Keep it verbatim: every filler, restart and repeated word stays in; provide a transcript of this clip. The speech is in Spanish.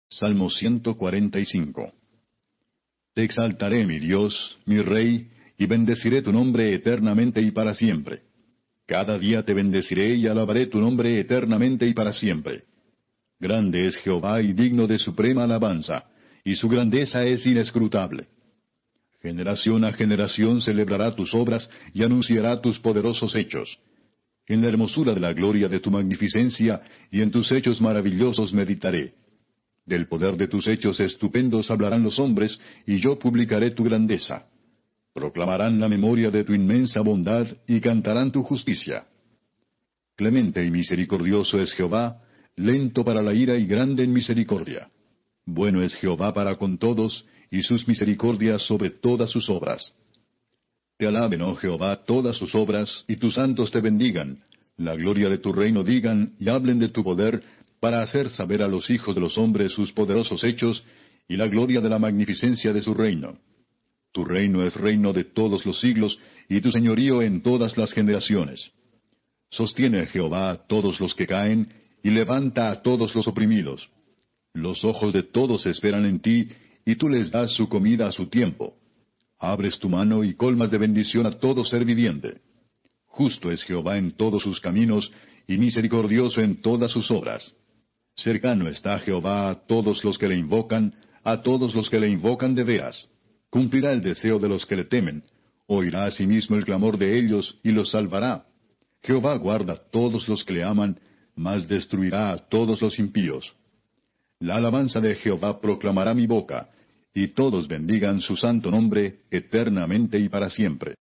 Salmo ciento cuarenta y cinco. Te exaltaré, mi Dios, mi Rey, y bendeciré tu nombre eternamente y para siempre. Cada día te bendeciré y alabaré tu nombre eternamente y para siempre. Grande es Jehová y digno de suprema alabanza, y su grandeza es inescrutable. Generación a generación celebrará tus obras y anunciará tus poderosos hechos. En la hermosura de la gloria de tu magnificencia y en tus hechos maravillosos meditaré. Del poder de tus hechos estupendos hablarán los hombres, y yo publicaré tu grandeza. Proclamarán la memoria de tu inmensa bondad, y cantarán tu justicia. Clemente y misericordioso es Jehová, lento para la ira y grande en misericordia. Bueno es Jehová para con todos, y sus misericordias sobre todas sus obras. Te alaben, oh Jehová, todas sus obras, y tus santos te bendigan. La gloria de tu reino digan, y hablen de tu poder, para hacer saber a los hijos de los hombres sus poderosos hechos, y la gloria de la magnificencia de su reino. Tu reino es reino de todos los siglos, y tu señorío en todas las generaciones. Sostiene Jehová a todos los que caen, y levanta a todos los oprimidos. Los ojos de todos esperan en ti, y tú les das su comida a su tiempo. Abres tu mano y colmas de bendición a todo ser viviente. Justo es Jehová en todos sus caminos, y misericordioso en todas sus obras. Cercano está Jehová a todos los que le invocan, a todos los que le invocan de veras. Cumplirá el deseo de los que le temen, oirá asimismo el clamor de ellos, y los salvará. Jehová guarda a todos los que le aman, mas destruirá a todos los impíos. La alabanza de Jehová proclamará mi boca, y todos bendigan su santo nombre eternamente y para siempre.